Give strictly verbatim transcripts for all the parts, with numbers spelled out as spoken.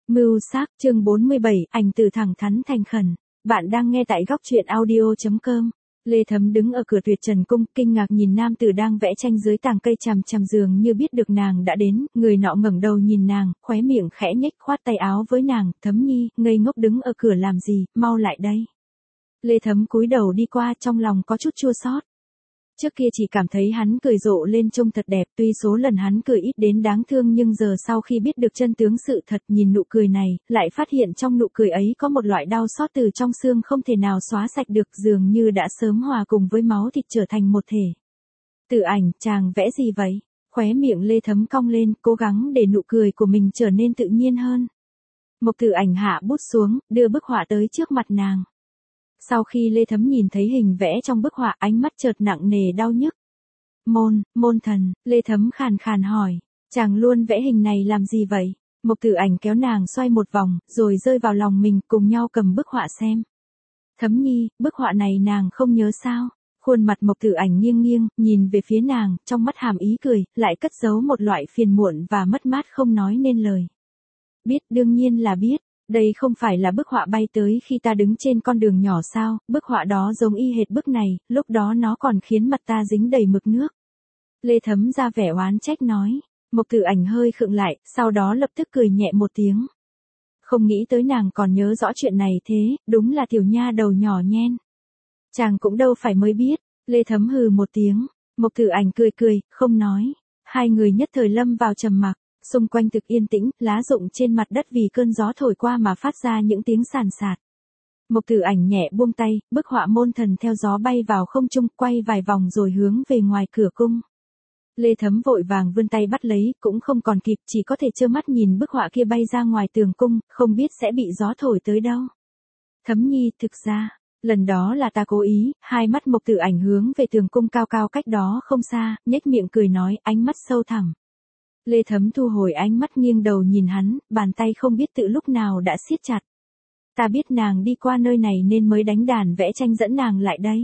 Mưu xác, chương bốn mươi bảy, ảnh từ thẳng thắn thành khẩn. Bạn đang nghe tại góc truyện audio chấm com. Lê Thấm đứng ở cửa Tuyệt Trần Cung, kinh ngạc nhìn nam tử đang vẽ tranh dưới tàng cây chằm chằm giường như biết được nàng đã đến, người nọ ngẩng đầu nhìn nàng, khóe miệng khẽ nhếch khoát tay áo với nàng, Thấm Nhi, ngây ngốc đứng ở cửa làm gì, mau lại đây. Lê Thấm cúi đầu đi qua trong lòng có chút chua xót. Trước kia chỉ cảm thấy hắn cười rộ lên trông thật đẹp, tuy số lần hắn cười ít đến đáng thương nhưng giờ sau khi biết được chân tướng sự thật nhìn nụ cười này, lại phát hiện trong nụ cười ấy có một loại đau xót từ trong xương không thể nào xóa sạch được, dường như đã sớm hòa cùng với máu thịt trở thành một thể. Tử Ảnh, chàng vẽ gì vậy? Khóe miệng Lê Thấm cong lên, cố gắng để nụ cười của mình trở nên tự nhiên hơn. Mộc Tử Ảnh hạ bút xuống, đưa bức họa tới trước mặt nàng. Sau khi Lê Thấm nhìn thấy hình vẽ trong bức họa, ánh mắt chợt nặng nề đau nhức. Môn, môn thần, Lê Thấm khàn khàn hỏi, chàng luôn vẽ hình này làm gì vậy? Mộc Tử Ảnh kéo nàng xoay một vòng, rồi rơi vào lòng mình, cùng nhau cầm bức họa xem. Thấm Nhi, bức họa này nàng không nhớ sao? Khuôn mặt Mộc Tử Ảnh nghiêng nghiêng, nhìn về phía nàng, trong mắt hàm ý cười, lại cất giấu một loại phiền muộn và mất mát không nói nên lời. Biết, đương nhiên là biết. Đây không phải là bức họa bay tới khi ta đứng trên con đường nhỏ sao, bức họa đó giống y hệt bức này, lúc đó nó còn khiến mặt ta dính đầy mực nước. Lê Thấm ra vẻ oán trách nói, Mộc Tử Ảnh hơi khựng lại, sau đó lập tức cười nhẹ một tiếng. Không nghĩ tới nàng còn nhớ rõ chuyện này thế, đúng là tiểu nha đầu nhỏ nhen. Chàng cũng đâu phải mới biết, Lê Thấm hừ một tiếng, Mộc Tử Ảnh cười cười, không nói, hai người nhất thời lâm vào trầm mặc. Xung quanh thực yên tĩnh, lá rụng trên mặt đất vì cơn gió thổi qua mà phát ra những tiếng sàn sạt. Mộc Tử Ảnh nhẹ buông tay, bức họa môn thần theo gió bay vào không trung, quay vài vòng rồi hướng về ngoài cửa cung. Lê Thấm vội vàng vươn tay bắt lấy, cũng không còn kịp, chỉ có thể trơ mắt nhìn bức họa kia bay ra ngoài tường cung, không biết sẽ bị gió thổi tới đâu. Thấm Nhi, thực ra, lần đó là ta cố ý. Hai mắt Mộc Tử Ảnh hướng về tường cung cao cao cách đó không xa, nhếch miệng cười nói, ánh mắt sâu thẳm. Lê Thấm thu hồi ánh mắt nghiêng đầu nhìn hắn, bàn tay không biết tự lúc nào đã siết chặt. Ta biết nàng đi qua nơi này nên mới đánh đàn vẽ tranh dẫn nàng lại đây.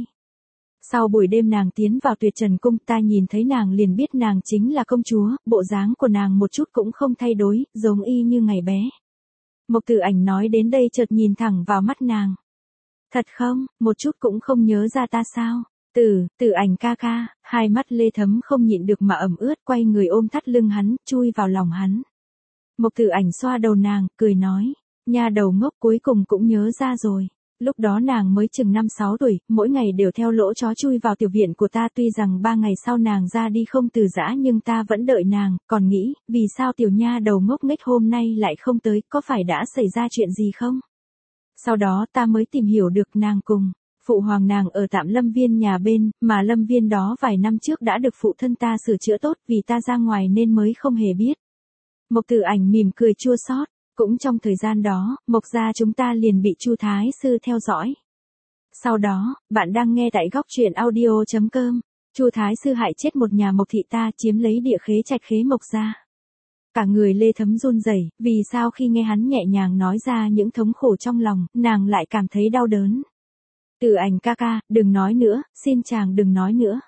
Sau buổi đêm nàng tiến vào Tuyệt Trần Cung, ta nhìn thấy nàng liền biết nàng chính là công chúa, bộ dáng của nàng một chút cũng không thay đổi, giống y như ngày bé. Mộc Tử Ảnh nói đến đây chợt nhìn thẳng vào mắt nàng. Thật không, một chút cũng không nhớ ra ta sao? Tử, Tử Ảnh ca ca, hai mắt Lê Thấm không nhịn được mà ẩm ướt, quay người ôm thắt lưng hắn, chui vào lòng hắn. Mộc Tử Ảnh xoa đầu nàng, cười nói, nha đầu ngốc cuối cùng cũng nhớ ra rồi. Lúc đó nàng mới chừng năm sáu tuổi, mỗi ngày đều theo lỗ chó chui vào tiểu viện của ta, tuy rằng ba ngày sau nàng ra đi không từ giã nhưng ta vẫn đợi nàng, còn nghĩ, vì sao tiểu nha đầu ngốc nghếch hôm nay lại không tới, có phải đã xảy ra chuyện gì không? Sau đó ta mới tìm hiểu được nàng cùng phụ hoàng nàng ở tạm lâm viên nhà bên, mà lâm viên đó vài năm trước đã được phụ thân ta sửa chữa tốt, vì ta ra ngoài nên mới không hề biết. Mộc Tử Ảnh mỉm cười chua xót, cũng trong thời gian đó, Mộc gia chúng ta liền bị Chu Thái Sư theo dõi. Sau đó, bạn đang nghe tại góc truyện audio chấm com, Chu Thái Sư hại chết một nhà Mộc thị ta, chiếm lấy địa khế trạch khế Mộc gia. Cả người Lê Thấm run rẩy, vì sao khi nghe hắn nhẹ nhàng nói ra những thống khổ trong lòng, nàng lại cảm thấy đau đớn. Tử Ảnh ca ca, đừng nói nữa, xin chàng đừng nói nữa.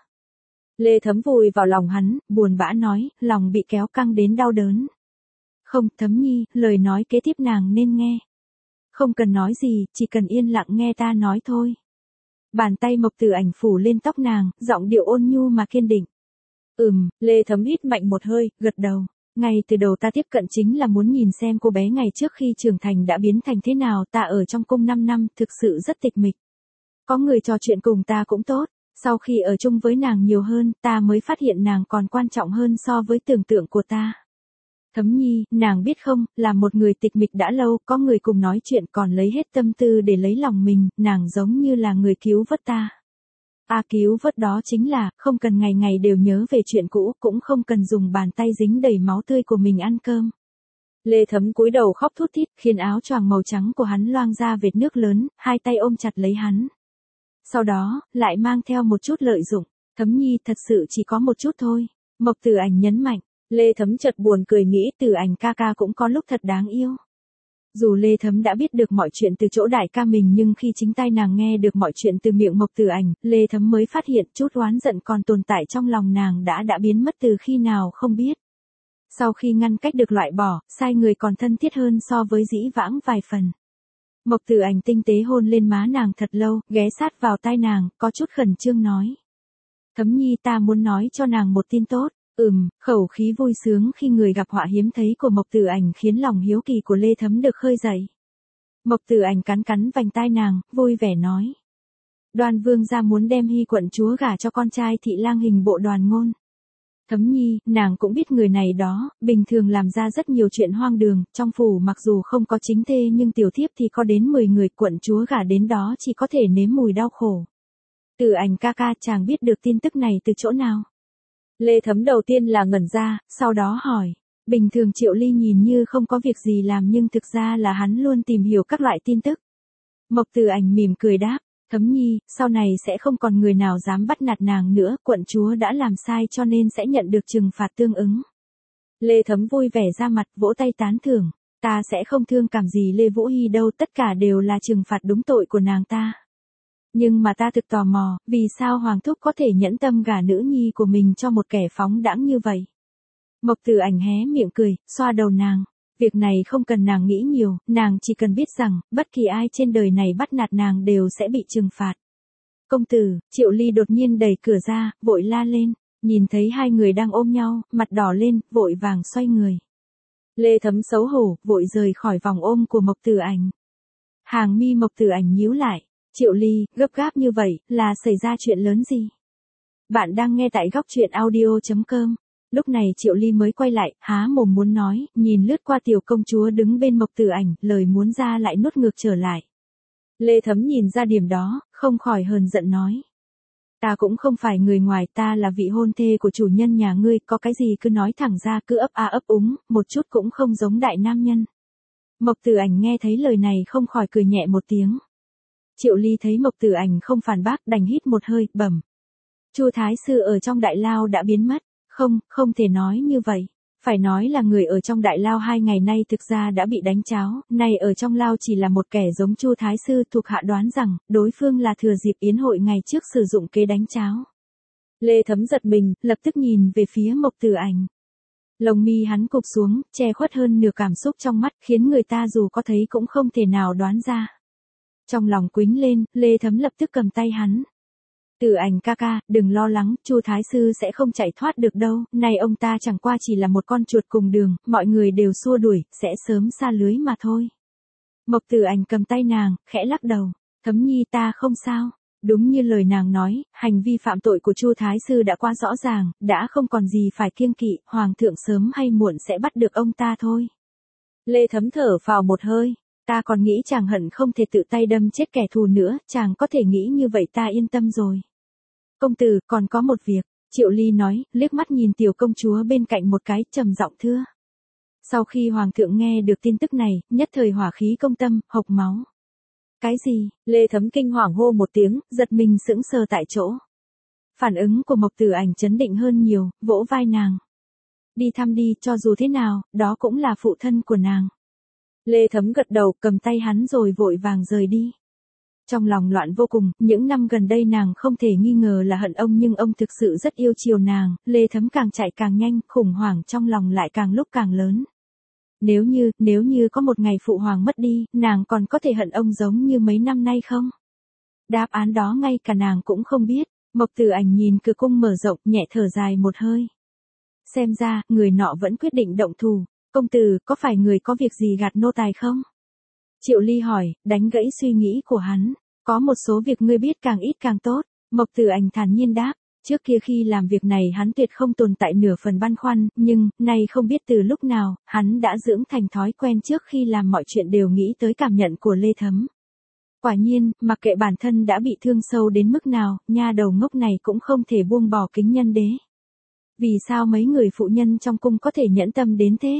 Lê Thấm vùi vào lòng hắn, buồn bã nói, lòng bị kéo căng đến đau đớn. Không, Thấm Nhi, lời nói kế tiếp nàng nên nghe. Không cần nói gì, chỉ cần yên lặng nghe ta nói thôi. Bàn tay Mộc Tử Ảnh phủ lên tóc nàng, giọng điệu ôn nhu mà kiên định. Ừm, Lê Thấm hít mạnh một hơi, gật đầu. Ngay từ đầu ta tiếp cận chính là muốn nhìn xem cô bé ngày trước khi trưởng thành đã biến thành thế nào, ta ở trong cung năm năm, thực sự rất tịch mịch. Có người trò chuyện cùng ta cũng tốt, sau khi ở chung với nàng nhiều hơn, ta mới phát hiện nàng còn quan trọng hơn so với tưởng tượng của ta. Thấm Nhi, nàng biết không, là một người tịch mịch đã lâu, có người cùng nói chuyện còn lấy hết tâm tư để lấy lòng mình, nàng giống như là người cứu vớt ta. À cứu vớt đó chính là, không cần ngày ngày đều nhớ về chuyện cũ, cũng không cần dùng bàn tay dính đầy máu tươi của mình ăn cơm. Lê Thấm cúi đầu khóc thút thít, khiến áo choàng màu trắng của hắn loang ra vệt nước lớn, hai tay ôm chặt lấy hắn. Sau đó, lại mang theo một chút lợi dụng, Thấm Nhi thật sự chỉ có một chút thôi. Mộc Tử Ảnh nhấn mạnh, Lê Thấm chợt buồn cười nghĩ Tử Ảnh ca ca cũng có lúc thật đáng yêu. Dù Lê Thấm đã biết được mọi chuyện từ chỗ đại ca mình nhưng khi chính tai nàng nghe được mọi chuyện từ miệng Mộc Tử Ảnh, Lê Thấm mới phát hiện chút oán giận còn tồn tại trong lòng nàng đã đã biến mất từ khi nào không biết. Sau khi ngăn cách được loại bỏ, sai người còn thân thiết hơn so với dĩ vãng vài phần. Mộc Tử Ảnh tinh tế hôn lên má nàng thật lâu, ghé sát vào tai nàng, có chút khẩn trương nói. Thấm nhi ta muốn nói cho nàng một tin tốt. Ừm, khẩu khí vui sướng khi người gặp họa hiếm thấy của Mộc Tử Ảnh khiến lòng hiếu kỳ của Lê Thấm được khơi dậy. Mộc Tử Ảnh cắn cắn vành tai nàng, vui vẻ nói. Đoan vương gia muốn đem Hy quận chúa gả cho con trai thị lang hình bộ Đoàn Ngôn. Thấm nhi, nàng cũng biết người này đó, bình thường làm ra rất nhiều chuyện hoang đường, trong phủ mặc dù không có chính thê nhưng tiểu thiếp thì có đến mười người, quận chúa gả đến đó chỉ có thể nếm mùi đau khổ. Tử Ảnh ca ca, chàng biết được tin tức này từ chỗ nào? Lê Thấm đầu tiên là ngẩn ra, sau đó hỏi. Bình thường Triệu Ly nhìn như không có việc gì làm nhưng thực ra là hắn luôn tìm hiểu các loại tin tức. Mộc Tử Ảnh mỉm cười đáp. Thấm nhi, sau này sẽ không còn người nào dám bắt nạt nàng nữa, quận chúa đã làm sai cho nên sẽ nhận được trừng phạt tương ứng. Lê Thấm vui vẻ ra mặt, vỗ tay tán thưởng. Ta sẽ không thương cảm gì Lê Vũ Hy đâu, tất cả đều là trừng phạt đúng tội của nàng ta. Nhưng mà ta thực tò mò, vì sao Hoàng thúc có thể nhẫn tâm gả nữ nhi của mình cho một kẻ phóng đãng như vậy? Mộc Tử Ảnh hé miệng cười, xoa đầu nàng. Việc này không cần nàng nghĩ nhiều, nàng chỉ cần biết rằng, bất kỳ ai trên đời này bắt nạt nàng đều sẽ bị trừng phạt. Công tử, Triệu Ly đột nhiên đẩy cửa ra, vội la lên, nhìn thấy hai người đang ôm nhau, mặt đỏ lên, vội vàng xoay người. Lê Thấm xấu hổ, vội rời khỏi vòng ôm của Mộc Tử Ảnh. Hàng mi Mộc Tử Ảnh nhíu lại, Triệu Ly, gấp gáp như vậy, là xảy ra chuyện lớn gì? Bạn đang nghe tại góc truyện audio chấm com. Lúc này Triệu Ly mới quay lại, há mồm muốn nói, nhìn lướt qua tiểu công chúa đứng bên Mộc Tử Ảnh, lời muốn ra lại nuốt ngược trở lại. Lê Thấm nhìn ra điểm đó, không khỏi hờn giận nói. Ta cũng không phải người ngoài, ta là vị hôn thê của chủ nhân nhà ngươi, có cái gì cứ nói thẳng ra, cứ ấp a ấp úng, một chút cũng không giống đại nam nhân. Mộc Tử Ảnh nghe thấy lời này không khỏi cười nhẹ một tiếng. Triệu Ly thấy Mộc Tử Ảnh không phản bác, đành hít một hơi, bẩm. Chu thái sư ở trong đại lao đã biến mất. Không, không thể nói như vậy. Phải nói là người ở trong đại lao hai ngày nay thực ra đã bị đánh cháo, này ở trong lao chỉ là một kẻ giống Chu thái sư, thuộc hạ đoán rằng, đối phương là thừa dịp yến hội ngày trước sử dụng kế đánh cháo. Lê Thấm giật mình, lập tức nhìn về phía Mộc Tử Ảnh. Lồng mi hắn cụp xuống, che khuất hơn nửa cảm xúc trong mắt, khiến người ta dù có thấy cũng không thể nào đoán ra. Trong lòng quýnh lên, Lê Thấm lập tức cầm tay hắn. Tử Ảnh ca ca, đừng lo lắng, Chu thái sư sẽ không chạy thoát được đâu, này ông ta chẳng qua chỉ là một con chuột cùng đường, mọi người đều xua đuổi, sẽ sớm xa lưới mà thôi. Mộc Tử Ảnh cầm tay nàng, khẽ lắc đầu, Thấm nhi ta không sao. Đúng như lời nàng nói, hành vi phạm tội của Chu thái sư đã quá rõ ràng, đã không còn gì phải kiêng kỵ, hoàng thượng sớm hay muộn sẽ bắt được ông ta thôi. Lê Thấm thở phào một hơi. Ta còn nghĩ chàng hận không thể tự tay đâm chết kẻ thù nữa, chàng có thể nghĩ như vậy ta yên tâm rồi. Công tử, còn có một việc, Triệu Ly nói, liếc mắt nhìn tiểu công chúa bên cạnh một cái, trầm giọng thưa. Sau khi hoàng thượng nghe được tin tức này, nhất thời hỏa khí công tâm, hộc máu. Cái gì? Lê Thấm kinh hoàng hô một tiếng, giật mình sững sờ tại chỗ. Phản ứng của Mộc Tử Ảnh chấn định hơn nhiều, vỗ vai nàng. Đi thăm đi, cho dù thế nào, đó cũng là phụ thân của nàng. Lê Thấm gật đầu, cầm tay hắn rồi vội vàng rời đi. Trong lòng loạn vô cùng, những năm gần đây nàng không thể nghi ngờ là hận ông nhưng ông thực sự rất yêu chiều nàng, Lê Thấm càng chạy càng nhanh, khủng hoảng trong lòng lại càng lúc càng lớn. Nếu như, nếu như có một ngày phụ hoàng mất đi, nàng còn có thể hận ông giống như mấy năm nay không? Đáp án đó ngay cả nàng cũng không biết, Mộc Tử Ảnh nhìn cửa cung mở rộng, nhẹ thở dài một hơi. Xem ra, người nọ vẫn quyết định động thủ. Công tử, có phải người có việc gì gạt nô tài không? Triệu Ly hỏi, đánh gãy suy nghĩ của hắn. Có một số việc ngươi biết càng ít càng tốt. Mộc Tử Ảnh thản nhiên đáp. Trước kia khi làm việc này hắn tuyệt không tồn tại nửa phần băn khoăn, nhưng, nay không biết từ lúc nào, hắn đã dưỡng thành thói quen trước khi làm mọi chuyện đều nghĩ tới cảm nhận của Lê Thấm. Quả nhiên, mặc kệ bản thân đã bị thương sâu đến mức nào, nha đầu ngốc này cũng không thể buông bỏ Kính Nhân Đế. Vì sao mấy người phụ nhân trong cung có thể nhẫn tâm đến thế?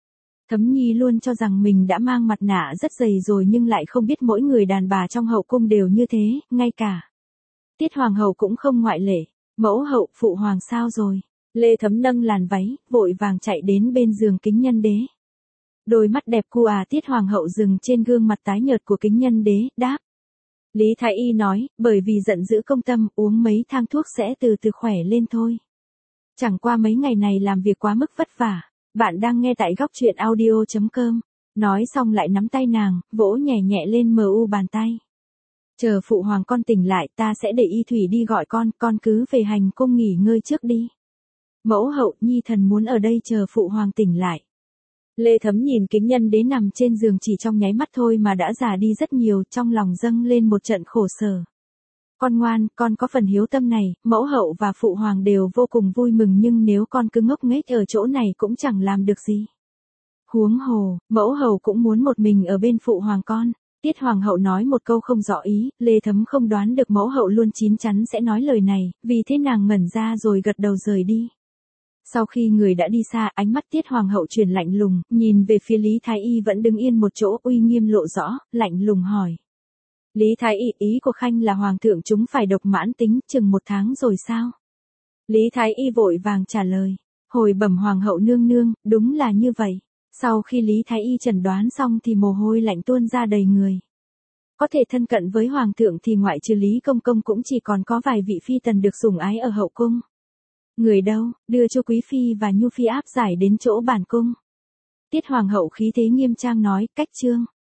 Thấm Nhi luôn cho rằng mình đã mang mặt nạ rất dày rồi nhưng lại không biết mỗi người đàn bà trong hậu cung đều như thế, ngay cả Tiết Hoàng hậu cũng không ngoại lệ. Mẫu hậu, phụ hoàng sao rồi? Lê Thấm nâng làn váy, vội vàng chạy đến bên giường Kính Nhân Đế. Đôi mắt đẹp cu à Tiết Hoàng hậu dừng trên gương mặt tái nhợt của Kính Nhân Đế, đáp. Lý Thái Y nói, bởi vì giận dữ công tâm, uống mấy thang thuốc sẽ từ từ khỏe lên thôi. Chẳng qua mấy ngày này làm việc quá mức vất vả. Bạn đang nghe tại góc truyện audio chấm com. Nói xong lại nắm tay nàng, vỗ nhẹ nhẹ lên mờ u bàn tay. Chờ phụ hoàng con tỉnh lại ta sẽ để y thủy đi gọi con, con cứ về hành cung nghỉ ngơi trước đi. Mẫu hậu, nhi thần muốn ở đây chờ phụ hoàng tỉnh lại. Lê Thấm nhìn kính nhân đế nằm trên giường chỉ trong nháy mắt thôi mà đã già đi rất nhiều, trong lòng dâng lên một trận khổ sở. Con ngoan, con có phần hiếu tâm này, mẫu hậu và phụ hoàng đều vô cùng vui mừng, nhưng nếu con cứ ngốc nghếch ở chỗ này cũng chẳng làm được gì. Huống hồ, mẫu hậu cũng muốn một mình ở bên phụ hoàng con. Tiết hoàng hậu nói một câu không rõ ý, Lê Thấm không đoán được mẫu hậu luôn chín chắn sẽ nói lời này, vì thế nàng ngẩn ra rồi gật đầu rời đi. Sau khi người đã đi xa, ánh mắt Tiết hoàng hậu chuyển lạnh lùng, nhìn về phía Lý Thái Y vẫn đứng yên một chỗ, uy nghiêm lộ rõ, lạnh lùng hỏi. Lý Thái Y, ý của Khanh là hoàng thượng chúng phải độc mãn tính chừng một tháng rồi sao? Lý Thái Y vội vàng trả lời. Hồi bẩm hoàng hậu nương nương, đúng là như vậy. Sau khi Lý Thái Y chẩn đoán xong thì mồ hôi lạnh tuôn ra đầy người. Có thể thân cận với hoàng thượng thì ngoại trừ Lý Công Công cũng chỉ còn có vài vị phi tần được sủng ái ở hậu cung. Người đâu, đưa cho Quý Phi và Nhu Phi áp giải đến chỗ bản cung. Tiết hoàng hậu khí thế nghiêm trang nói, cách trương.